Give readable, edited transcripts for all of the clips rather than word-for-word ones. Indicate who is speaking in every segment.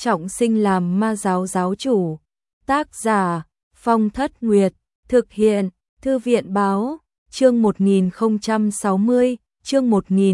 Speaker 1: trọng sinh làm ma giáo giáo chủ. Tác giả Phong Thất Nguyệt, thực hiện Thư viện Báo, chương 1060, chương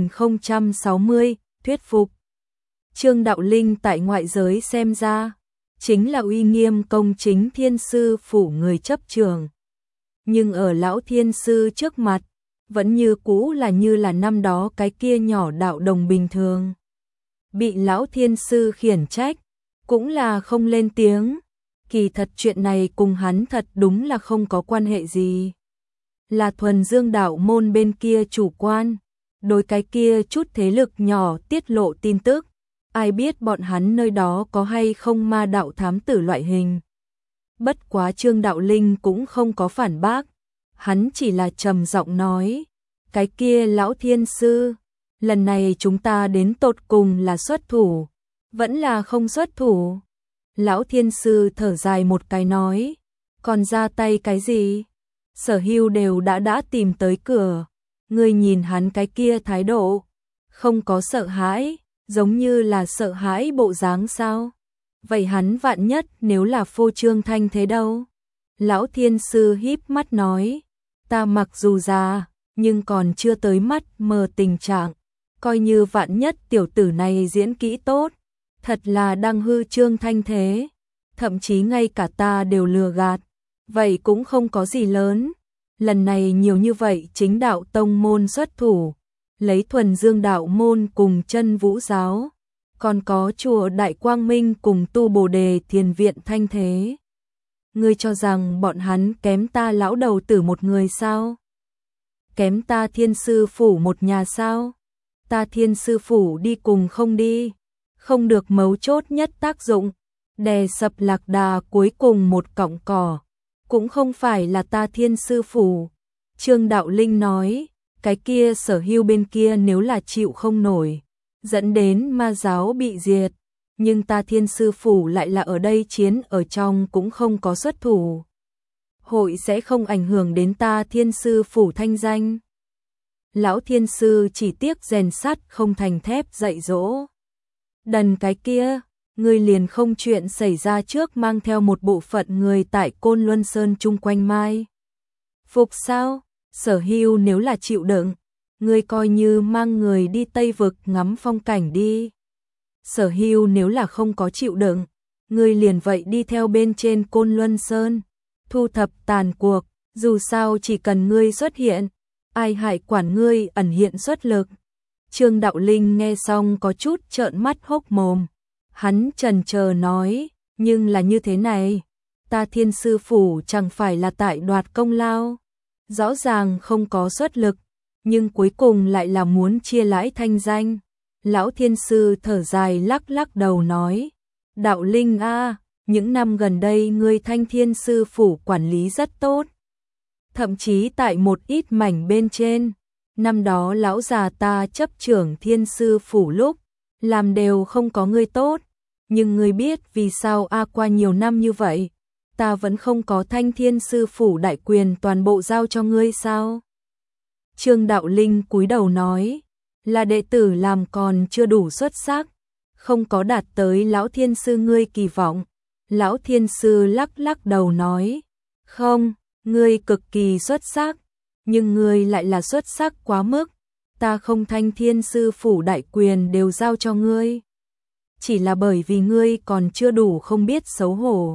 Speaker 1: 1060, thuyết phục. Trương Đạo Linh tại ngoại giới xem ra chính là uy nghiêm công chính thiên sư phủ người chấp trường. Nhưng ở lão thiên sư trước mặt, vẫn như cũ là như là năm đó cái kia nhỏ đạo đồng bình thường. Bị lão thiên sư khiển trách, cũng là không lên tiếng. Kỳ thật chuyện này cùng hắn thật đúng là không có quan hệ gì. Là thuần dương đạo môn bên kia chủ quan, đối cái kia chút thế lực nhỏ tiết lộ tin tức. Ai biết bọn hắn nơi đó có hay không ma đạo thám tử loại hình. Bất quá Trương Đạo Linh cũng không có phản bác. Hắn chỉ là trầm giọng nói, cái kia lão thiên sư, lần này chúng ta đến tột cùng là xuất thủ, vẫn là không xuất thủ. Lão thiên sư thở dài một cái nói, còn ra tay cái gì? Sở Hưu đều đã tìm tới cửa, ngươi nhìn hắn cái kia thái độ, không có sợ hãi, giống như là sợ hãi bộ dáng sao? Vậy hắn vạn nhất nếu là phô trương thanh thế đâu? Lão thiên sư híp mắt nói, ta mặc dù già, nhưng còn chưa tới mắt mờ tình trạng, coi như vạn nhất tiểu tử này diễn kỹ tốt, thật là đang hư trương thanh thế, thậm chí ngay cả ta đều lừa gạt, vậy cũng không có gì lớn. Lần này nhiều như vậy chính đạo tông môn xuất thủ, lấy thuần dương đạo môn cùng chân vũ giáo, còn có chùa Đại Quang Minh cùng tu Bồ Đề Thiền Viện thanh thế. Ngươi cho rằng bọn hắn kém ta lão đầu tử một người sao? Kém ta thiên sư phủ một nhà sao? Ta thiên sư phủ đi cùng không đi, không được mấu chốt nhất tác dụng, đè sập lạc đà cuối cùng một cọng cỏ, cũng không phải là ta thiên sư phủ. Trương Đạo Linh nói, cái kia Sở Hưu bên kia nếu là chịu không nổi, dẫn đến ma giáo bị diệt, nhưng ta thiên sư phủ lại là ở đây chiến ở trong cũng không có xuất thủ. Hội sẽ không ảnh hưởng đến ta thiên sư phủ thanh danh. Lão thiên sư chỉ tiếc rèn sắt không thành thép dạy dỗ. Đần cái kia, ngươi liền không chuyện xảy ra trước mang theo một bộ phận người tại Côn Luân Sơn chung quanh mai phục sao? Sở Hưu nếu là chịu đựng, ngươi coi như mang người đi Tây Vực ngắm phong cảnh đi. Sở Hưu nếu là không có chịu đựng, ngươi liền vậy đi theo bên trên Côn Luân Sơn, thu thập tàn cuộc, dù sao chỉ cần ngươi xuất hiện, ai hại quản ngươi ẩn hiện xuất lực. Trương Đạo Linh nghe xong có chút trợn mắt hốc mồm, hắn chần chờ nói, nhưng là như thế này, ta thiên sư phủ chẳng phải là tại đoạt công lao, rõ ràng không có xuất lực, nhưng cuối cùng lại là muốn chia lãi thanh danh. Lão thiên sư thở dài lắc lắc đầu nói, Đạo Linh a, những năm gần đây ngươi thanh thiên sư phủ quản lý rất tốt. Thậm chí tại một ít mảnh bên trên, năm đó lão già ta chấp trưởng thiên sư phủ lúc, làm đều không có ngươi tốt. Nhưng ngươi biết vì sao qua nhiều năm như vậy, ta vẫn không có thanh thiên sư phủ đại quyền toàn bộ giao cho ngươi sao? Trương Đạo Linh cúi đầu nói, là đệ tử làm còn chưa đủ xuất sắc, không có đạt tới lão thiên sư ngươi kỳ vọng. Lão thiên sư lắc lắc đầu nói, không, ngươi cực kỳ xuất sắc, nhưng ngươi lại là xuất sắc quá mức, ta không thanh thiên sư phủ đại quyền đều giao cho ngươi. Chỉ là bởi vì ngươi còn chưa đủ không biết xấu hổ.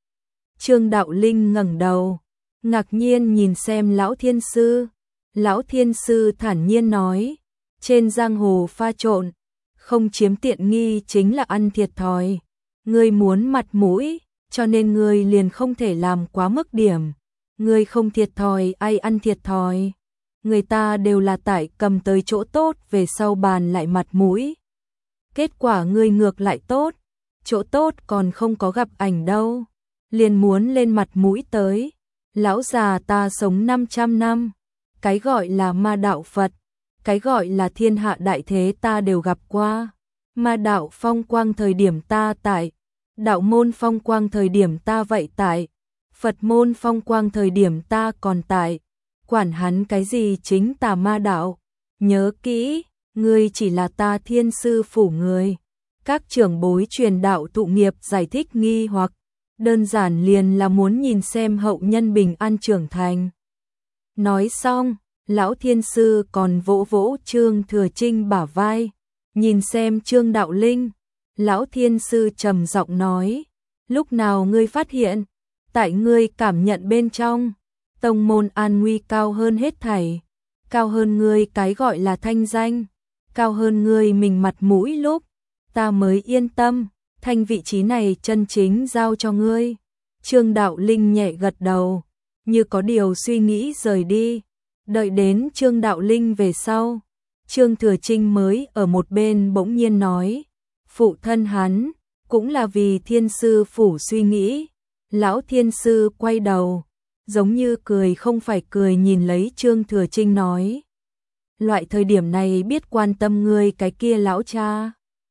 Speaker 1: Trương Đạo Linh ngẩng đầu, ngạc nhiên nhìn xem lão thiên sư. Lão thiên sư thản nhiên nói, trên giang hồ pha trộn, không chiếm tiện nghi chính là ăn thiệt thòi. Ngươi muốn mặt mũi, cho nên ngươi liền không thể làm quá mức điểm. Ngươi không thiệt thòi, ai ăn thiệt thòi? Người ta đều là tại cầm tới chỗ tốt về sau bàn lại mặt mũi. Kết quả ngươi ngược lại tốt, chỗ tốt còn không có gặp ảnh đâu, liền muốn lên mặt mũi tới. Lão già ta sống 500 năm, cái gọi là ma đạo Phật, cái gọi là thiên hạ đại thế ta đều gặp qua. Ma đạo phong quang thời điểm ta tại, đạo môn phong quang thời điểm ta vậy tại, Phật môn phong quang thời điểm ta còn tại, quản hắn cái gì chính tà ma đạo. Nhớ kỹ, ngươi chỉ là ta thiên sư phủ người, Các trưởng bối truyền đạo tụ nghiệp giải thích nghi hoặc, đơn giản liền là muốn nhìn xem hậu nhân bình an trưởng thành. Nói xong, lão thiên sư còn vỗ vỗ Trương Thừa Trinh bả vai, nhìn xem Trương Đạo Linh. Lão thiên sư trầm giọng nói, lúc nào ngươi phát hiện, tại ngươi cảm nhận bên trong, tông môn an nguy cao hơn hết thảy, cao hơn ngươi cái gọi là thanh danh, cao hơn ngươi mình mặt mũi lúc, ta mới yên tâm, thanh vị trí này chân chính giao cho ngươi. Trương Đạo Linh nhẹ gật đầu, như có điều suy nghĩ rời đi. Đợi đến Trương Đạo Linh về sau, Trương Thừa Trinh mới ở một bên bỗng nhiên nói, phụ thân hắn, cũng là vì thiên sư phủ suy nghĩ. Lão thiên sư quay đầu, giống như cười không phải cười nhìn lấy Trương Thừa Trinh nói, loại thời điểm này biết quan tâm ngươi cái kia lão cha.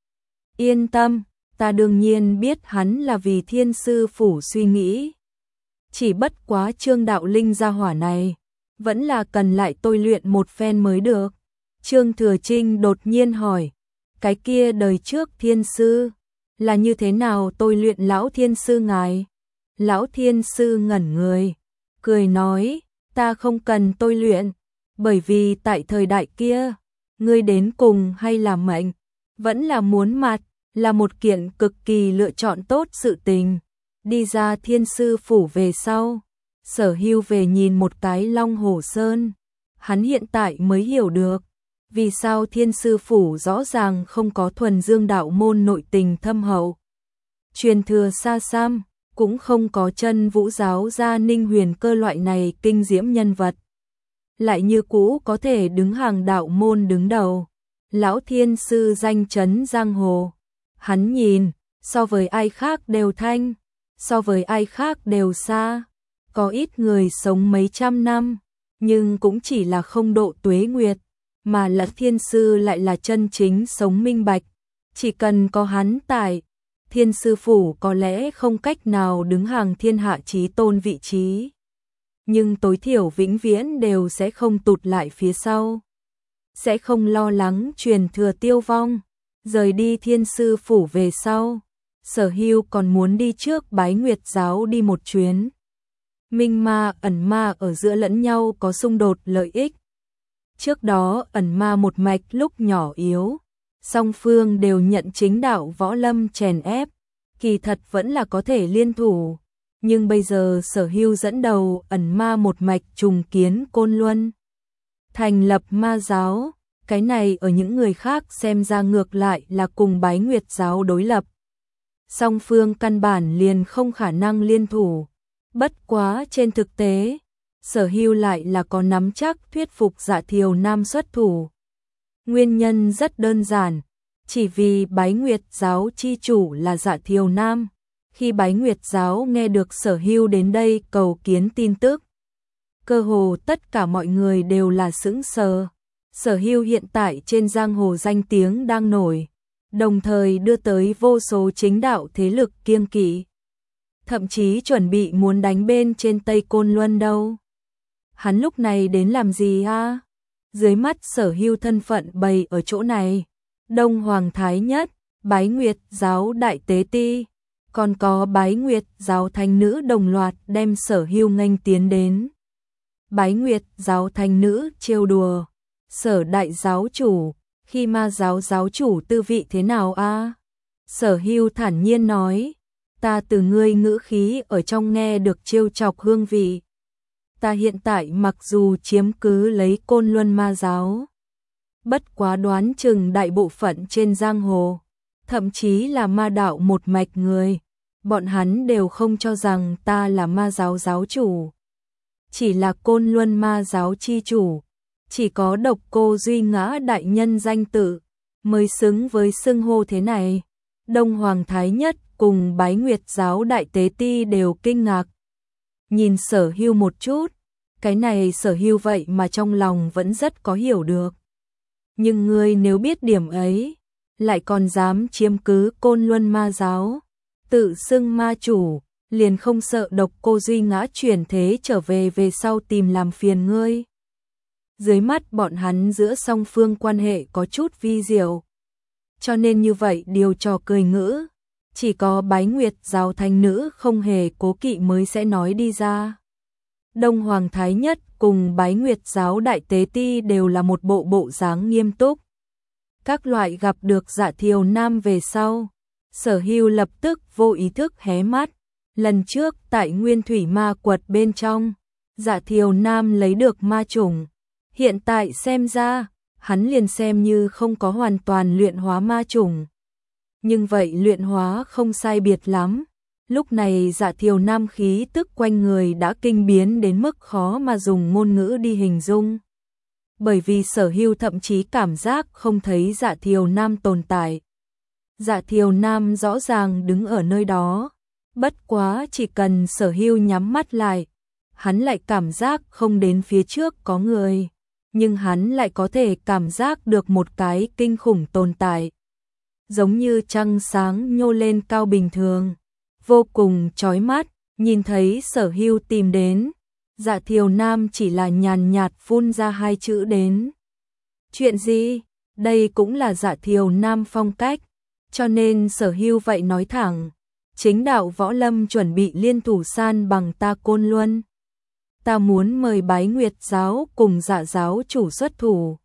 Speaker 1: Yên tâm, ta đương nhiên biết hắn là vì thiên sư phủ suy nghĩ. Chỉ bất quá Trương Đạo Linh gia hỏa này, vẫn là cần lại tôi luyện một phen mới được. Trương Thừa Trinh đột nhiên hỏi, cái kia đời trước thiên sư, là như thế nào tôi luyện lão thiên sư ngài? Lão thiên sư ngẩn người, cười nói, ta không cần tôi luyện, bởi vì tại thời đại kia, ngươi đến cùng hay là mệnh, vẫn là muốn mặt, là một kiện cực kỳ lựa chọn tốt sự tình. Đi ra thiên sư phủ về sau, Sở Hưu về nhìn một cái Long Hồ Sơn, hắn hiện tại mới hiểu được, vì sao thiên sư phủ rõ ràng không có thuần dương đạo môn nội tình thâm hậu, truyền thừa xa xăm, cũng không có chân vũ giáo gia Ninh Huyền Cơ loại này kinh diễm nhân vật, lại như cũ có thể đứng hàng đạo môn đứng đầu. Lão thiên sư danh chấn giang hồ, hắn nhìn, so với ai khác đều thanh, so với ai khác đều xa. Có ít người sống mấy trăm năm, nhưng cũng chỉ là không độ tuế nguyệt, mà là thiên sư lại là chân chính sống minh bạch. Chỉ cần có hắn tại, thiên sư phủ có lẽ không cách nào đứng hàng thiên hạ chí tôn vị trí, nhưng tối thiểu vĩnh viễn đều sẽ không tụt lại phía sau, sẽ không lo lắng truyền thừa tiêu vong. Rời đi thiên sư phủ về sau, Sở Hưu còn muốn đi trước Bái Nguyệt giáo đi một chuyến. Minh ma ẩn ma ở giữa lẫn nhau có xung đột lợi ích. Trước đó ẩn ma một mạch lúc nhỏ yếu, song phương đều nhận chính đạo võ lâm chèn ép, kỳ thật vẫn là có thể liên thủ. Nhưng bây giờ Sở Hưu dẫn đầu ẩn ma một mạch trùng kiến Côn Luân, thành lập ma giáo, cái này ở những người khác xem ra ngược lại là cùng Bái Nguyệt giáo đối lập. Song phương căn bản liền không khả năng liên thủ. Bất quá trên thực tế, Sở Hưu lại là có nắm chắc thuyết phục Dạ Thiều Nam xuất thủ. Nguyên nhân rất đơn giản, chỉ vì Bái Nguyệt giáo chi chủ là Dạ Thiều Nam. Khi Bái Nguyệt giáo nghe được Sở Hưu đến đây cầu kiến tin tức, cơ hồ tất cả mọi người đều là sững sờ. Sở Hưu hiện tại trên giang hồ danh tiếng đang nổi, đồng thời đưa tới vô số chính đạo thế lực kiêng kỵ, thậm chí chuẩn bị muốn đánh bên trên Tây Côn Luân đâu. Hắn lúc này đến làm gì a? Dưới mắt Sở Hưu thân phận bày ở chỗ này, Đông Hoàng Thái Nhất, Bái Nguyệt giáo đại tế ti, còn có Bái Nguyệt giáo thánh nữ đồng loạt đem Sở Hưu nghênh tiến đến. Bái Nguyệt giáo thánh nữ trêu đùa, Sở đại giáo chủ, khi ma giáo giáo chủ tư vị thế nào a? Sở Hưu thản nhiên nói, ta từ ngươi ngữ khí ở trong nghe được trêu chọc hương vị. Ta hiện tại mặc dù chiếm cứ lấy Côn Luân ma giáo, bất quá đoán chừng đại bộ phận trên giang hồ, thậm chí là ma đạo một mạch người, bọn hắn đều không cho rằng ta là ma giáo giáo chủ, chỉ là Côn Luân ma giáo chi chủ. Chỉ có độc cô Duy Ngã đại nhân danh tự mới xứng với xưng hô thế này. Đông Hoàng Thái Nhất cùng Bái Nguyệt giáo đại tế ti đều kinh ngạc. Nhìn Sở Hưu một chút, cái này Sở Hưu vậy mà trong lòng vẫn rất có hiểu được. Nhưng ngươi nếu biết điểm ấy, lại còn dám chiếm cứ Côn Luân ma giáo, tự xưng ma chủ, liền không sợ độc cô Duy Ngã chuyển thế trở về sau tìm làm phiền ngươi. Dưới mắt bọn hắn giữa song phương quan hệ có chút vi diệu. cho nên như vậy điều trò cười ngữ, chỉ có Bái Nguyệt giáo thánh nữ không hề cố kỵ mới sẽ nói đi ra. Đông Hoàng Thái Nhất cùng Bái Nguyệt giáo đại tế ti đều là một bộ dáng nghiêm túc. Các loại gặp được Dạ Thiều Nam về sau, Sở Hưu lập tức vô ý thức hé mắt. Lần trước tại Nguyên Thủy Ma Quật bên trong, Dạ Thiều Nam lấy được ma chủng. Hiện tại xem ra, hắn liền xem như không có hoàn toàn luyện hóa ma chủng. Nhưng vậy luyện hóa không sai biệt lắm. Lúc này Dạ Thiều Nam khí tức quanh người đã kinh biến đến mức khó mà dùng ngôn ngữ đi hình dung. Bởi vì Sở Hưu thậm chí cảm giác không thấy Dạ Thiều Nam tồn tại. Dạ Thiều Nam rõ ràng đứng ở nơi đó. Bất quá chỉ cần Sở Hưu nhắm mắt lại, hắn lại cảm giác không đến phía trước có người. Nhưng hắn lại có thể cảm giác được một cái kinh khủng tồn tại. Giống như trăng sáng nhô lên cao bình thường. Vô cùng chói mắt, nhìn thấy Sở Hưu tìm đến. Dạ Thiều Nam chỉ là nhàn nhạt phun ra hai chữ đến. Chuyện gì? Đây cũng là Dạ Thiều Nam phong cách. Cho nên Sở Hưu vậy nói thẳng. Chính đạo võ lâm chuẩn bị liên thủ san bằng ta Côn Luân. Ta muốn mời Bái Nguyệt giáo cùng Dạ giáo chủ xuất thủ.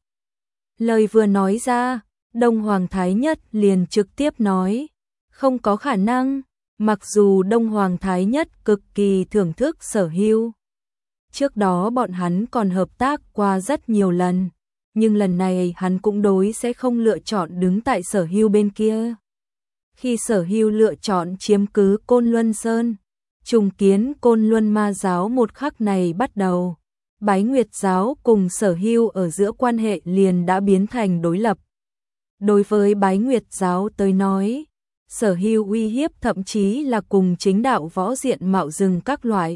Speaker 1: Lời vừa nói ra, Đông Hoàng Thái Nhất liền trực tiếp nói. Không có khả năng, mặc dù Đông Hoàng Thái Nhất cực kỳ thưởng thức Sở Hưu. Trước đó bọn hắn còn hợp tác qua rất nhiều lần, nhưng lần này hắn cũng đối sẽ không lựa chọn đứng tại Sở Hưu bên kia. Khi Sở Hưu lựa chọn chiếm cứ Côn Luân Sơn, trùng kiến Côn Luân Ma giáo một khắc này bắt đầu, Bái Nguyệt giáo cùng Sở Hưu ở giữa quan hệ liền đã biến thành đối lập. Đối với Bái Nguyệt giáo tới nói, Sở Hưu uy hiếp thậm chí là cùng chính đạo võ diện mạo rừng các loại.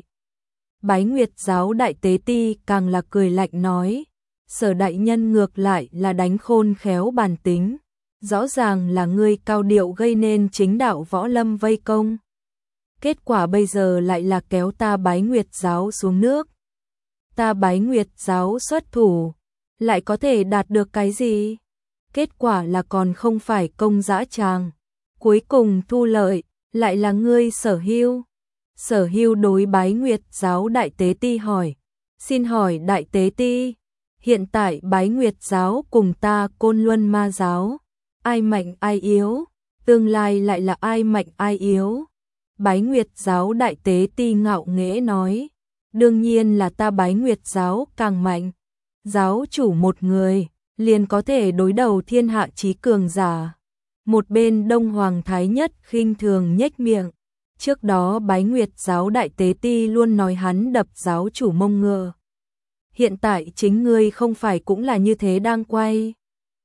Speaker 1: Bái Nguyệt giáo đại tế ti càng là cười lạnh nói, Sở đại nhân ngược lại là đánh khôn khéo bản tính, rõ ràng là ngươi cao điệu gây nên chính đạo võ lâm vây công. Kết quả bây giờ lại là kéo ta Bái Nguyệt giáo xuống nước. Ta Bái Nguyệt giáo xuất thủ, lại có thể đạt được cái gì? Kết quả là còn không phải công dã tràng. Cuối cùng thu lợi, lại là ngươi Sở Hưu. Sở Hưu đối Bái Nguyệt giáo đại tế ti hỏi. Xin hỏi đại tế ti, hiện tại Bái Nguyệt giáo cùng ta Côn Luân Ma giáo, ai mạnh ai yếu? Tương lai lại là ai mạnh ai yếu? Bái Nguyệt giáo đại tế ti ngạo nghễ nói. Đương nhiên là ta Bái Nguyệt giáo càng mạnh. Giáo chủ một người, liền có thể đối đầu thiên hạ chí cường giả. Một bên Đông Hoàng Thái Nhất khinh thường nhếch miệng. Trước đó Bái Nguyệt giáo đại tế ti luôn nói hắn đập giáo chủ mông ngựa. Hiện tại chính ngươi không phải cũng là như thế đang quay.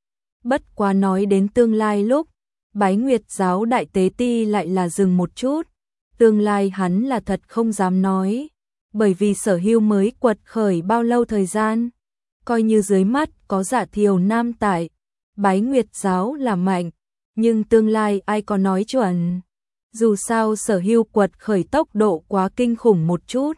Speaker 1: Bất quá nói đến tương lai lúc, Bái Nguyệt giáo đại tế ti lại là dừng một chút. Tương lai hắn là thật không dám nói. Bởi vì Sở Hưu mới quật khởi bao lâu thời gian. Coi như dưới mắt có Dạ Thiều Nam tại, Bái Nguyệt giáo là mạnh. Nhưng tương lai ai có nói chuẩn. Dù sao Sở Hưu quật khởi tốc độ quá kinh khủng một chút.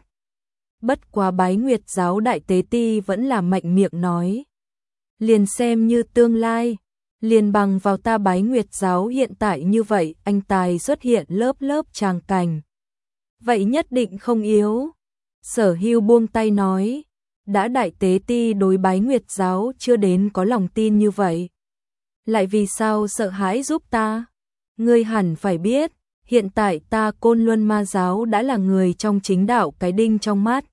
Speaker 1: Bất quá Bái Nguyệt giáo đại tế ti vẫn là mạnh miệng nói. Liền xem như tương lai, liền bằng vào ta Bái Nguyệt giáo hiện tại như vậy anh tài xuất hiện lớp lớp tràng cảnh. Vậy nhất định không yếu. Sở Hưu buông tay nói. Đã đại tế ti đối Bái Nguyệt giáo chưa đến có lòng tin như vậy. Lại vì sao sợ hãi giúp ta? Ngươi hẳn phải biết, hiện tại ta Côn Luân Ma giáo đã là người trong chính đạo cái đinh trong mắt.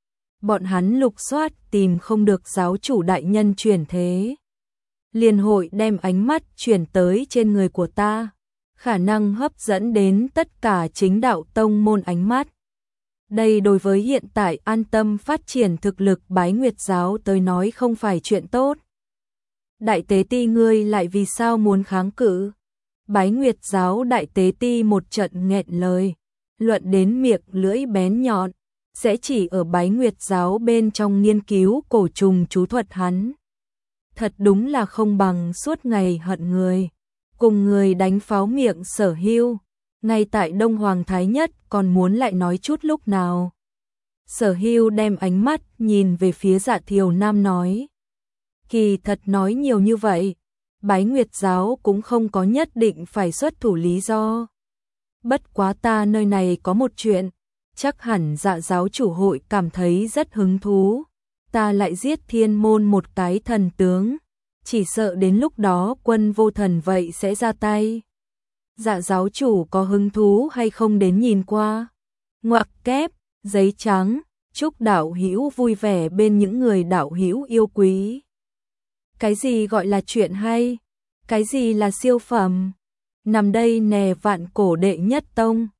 Speaker 1: Bọn hắn lục soát tìm không được giáo chủ đại nhân chuyển thế. Liên hội đem ánh mắt chuyển tới trên người của ta, khả năng hấp dẫn đến tất cả chính đạo tông môn ánh mắt. Đây đối với hiện tại an tâm phát triển thực lực Bái Nguyệt giáo tới nói không phải chuyện tốt. Đại tế ti ngươi lại vì sao muốn kháng cự? Bái Nguyệt giáo đại tế ti một trận nghẹn lời, luận đến miệng lưỡi bén nhọn, sẽ chỉ ở Bái Nguyệt giáo bên trong nghiên cứu cổ trùng chú thuật hắn. Thật đúng là không bằng suốt ngày hận người, cùng người đánh pháo miệng Sở Hưu. Ngay tại Đông Hoàng Thái Nhất còn muốn lại nói chút lúc nào. Sở Hưu đem ánh mắt nhìn về phía Dạ Thiều Nam nói. Kỳ thật nói nhiều như vậy, bái Nguyệt giáo cũng không có nhất định phải xuất thủ lý do. Bất quá ta nơi này có một chuyện, chắc hẳn Dạ giáo chủ hội cảm thấy rất hứng thú. Ta lại giết Thiên môn một cái thần tướng, chỉ sợ đến lúc đó Quân Vô Thần vậy sẽ ra tay. Dạ giáo chủ có hứng thú hay không đến nhìn qua? Ngoặc kép, giấy trắng, chúc đạo hữu vui vẻ bên những người đạo hữu yêu quý. Cái gì gọi là chuyện hay? Cái gì là siêu phẩm? Nằm đây nè, Vạn Cổ đệ nhất tông,